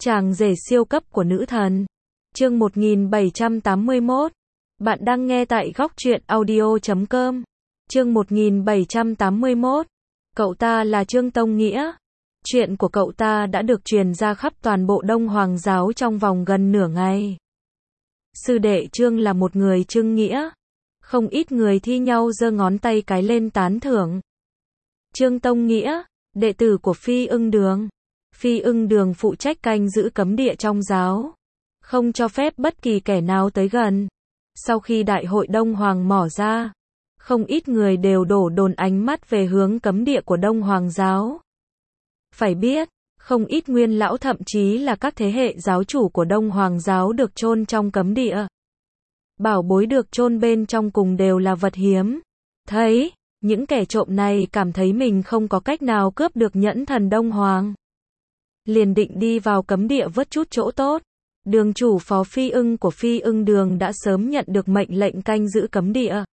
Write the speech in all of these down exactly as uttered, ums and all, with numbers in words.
Chàng rể siêu cấp của nữ thần. Chương một nghìn bảy trăm tám mươi mốt. Bạn đang nghe tại góc truyện audio chấm com. Chương một nghìn bảy trăm tám mươi mốt. Cậu ta là Trương Tông Nghĩa. Chuyện của cậu ta đã được truyền ra khắp toàn bộ Đông Hoàng giáo trong vòng gần nửa ngày. Sư đệ Trương là một người trưng nghĩa. Không ít người thi nhau giơ ngón tay cái lên tán thưởng. Trương Tông Nghĩa, đệ tử của Phi Ưng Đường. Phi Ưng Đường phụ trách canh giữ cấm địa trong giáo, không cho phép bất kỳ kẻ nào tới gần. Sau khi đại hội Đông Hoàng mỏ ra, không ít người đều đổ dồn ánh mắt về hướng cấm địa của Đông Hoàng giáo. Phải biết, không ít nguyên lão thậm chí là các thế hệ giáo chủ của Đông Hoàng giáo được chôn trong cấm địa. Bảo bối được chôn bên trong cùng đều là vật hiếm. Thấy, những kẻ trộm này cảm thấy mình không có cách nào cướp được nhẫn thần Đông Hoàng, liền định đi vào cấm địa vớt chút chỗ tốt. Đường chủ phó Phi Ưng của Phi Ưng Đường đã sớm nhận được mệnh lệnh canh giữ cấm địa.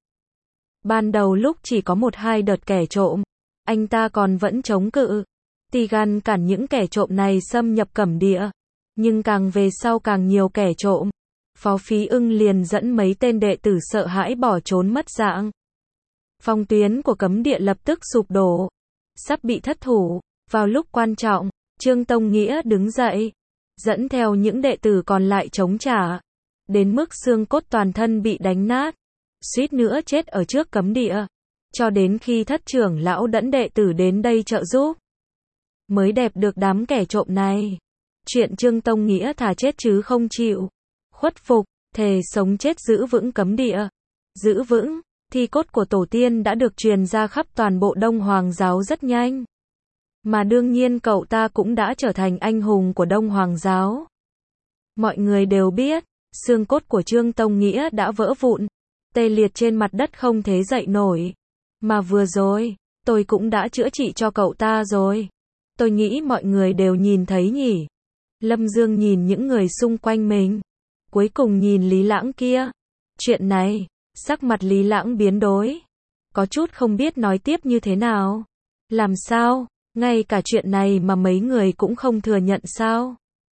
Ban đầu lúc chỉ có một hai đợt kẻ trộm, anh ta còn vẫn chống cự, tì gan cản những kẻ trộm này xâm nhập cấm địa. Nhưng càng về sau càng nhiều kẻ trộm, phó Phi Ưng liền dẫn mấy tên đệ tử sợ hãi bỏ trốn mất dạng. Phòng tuyến của cấm địa lập tức sụp đổ, sắp bị thất thủ. Vào lúc quan trọng, Trương Tông Nghĩa đứng dậy, dẫn theo những đệ tử còn lại chống trả, đến mức xương cốt toàn thân bị đánh nát, suýt nữa chết ở trước cấm địa, cho đến khi thất trưởng lão dẫn đệ tử đến đây trợ giúp, mới đẹp được đám kẻ trộm này. Chuyện Trương Tông Nghĩa thà chết chứ không chịu khuất phục, thề sống chết giữ vững cấm địa. Giữ vững, thi cốt của tổ tiên đã được truyền ra khắp toàn bộ Đông Hoàng giáo rất nhanh. Mà đương nhiên cậu ta cũng đã trở thành anh hùng của Đông Hoàng giáo. Mọi người đều biết, xương cốt của Trương Tông Nghĩa đã vỡ vụn, tê liệt trên mặt đất không thể dậy nổi. Mà vừa rồi, tôi cũng đã chữa trị cho cậu ta rồi. Tôi nghĩ mọi người đều nhìn thấy nhỉ. Lâm Dương nhìn những người xung quanh mình, cuối cùng nhìn Lý Lãng kia. Chuyện này, sắc mặt Lý Lãng biến đổi, có chút không biết nói tiếp như thế nào. Làm sao? Ngay cả chuyện này mà mấy người cũng không thừa nhận sao?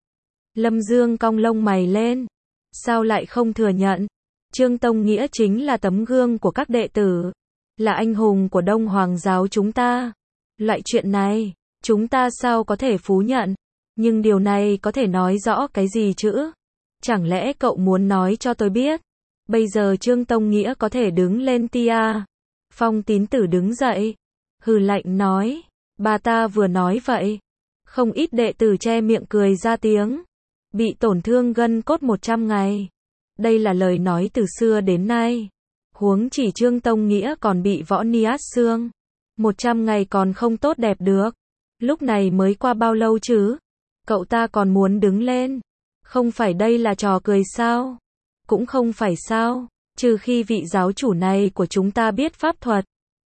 Lâm Dương cong lông mày lên. Sao lại không thừa nhận? Trương Tông Nghĩa chính là tấm gương của các đệ tử, là anh hùng của Đông Hoàng giáo chúng ta. Loại chuyện này, chúng ta sao có thể phủ nhận? Nhưng điều này có thể nói rõ cái gì chứ? Chẳng lẽ cậu muốn nói cho tôi biết, bây giờ Trương Tông Nghĩa có thể đứng lên tia? Phong Tín Tử đứng dậy, hừ lạnh nói. Bà ta vừa nói vậy, không ít đệ tử che miệng cười ra tiếng. Bị tổn thương gân cốt một trăm ngày. Đây là lời nói từ xưa đến nay. Huống chỉ Trương Tông Nghĩa còn bị võ ni át xương. một trăm ngày còn không tốt đẹp được. Lúc này mới qua bao lâu chứ? Cậu ta còn muốn đứng lên. Không phải đây là trò cười sao? Cũng không phải sao? Trừ khi vị giáo chủ này của chúng ta biết pháp thuật.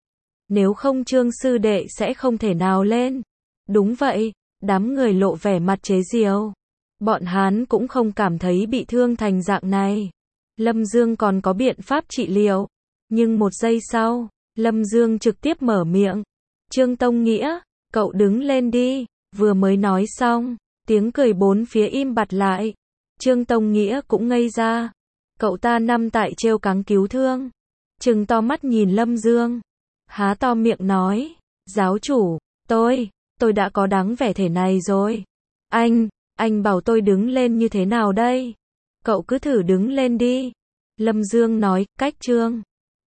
Nếu không Trương sư đệ sẽ không thể nào lên. Đúng vậy, đám người lộ vẻ mặt chế giễu. Bọn hắn cũng không cảm thấy bị thương thành dạng này. Lâm Dương còn có biện pháp trị liệu. Nhưng một giây sau, Lâm Dương trực tiếp mở miệng. Trương Tông Nghĩa, cậu đứng lên đi. Vừa mới nói xong, tiếng cười bốn phía im bặt lại. Trương Tông Nghĩa cũng ngây ra. Cậu ta nằm tại trêu cáng cứu thương, trừng to mắt nhìn Lâm Dương, há to miệng nói, giáo chủ, tôi, tôi đã có đáng vẻ thể này rồi. Anh, anh bảo tôi đứng lên như thế nào đây? Cậu cứ thử đứng lên đi. Lâm Dương nói, cách Trương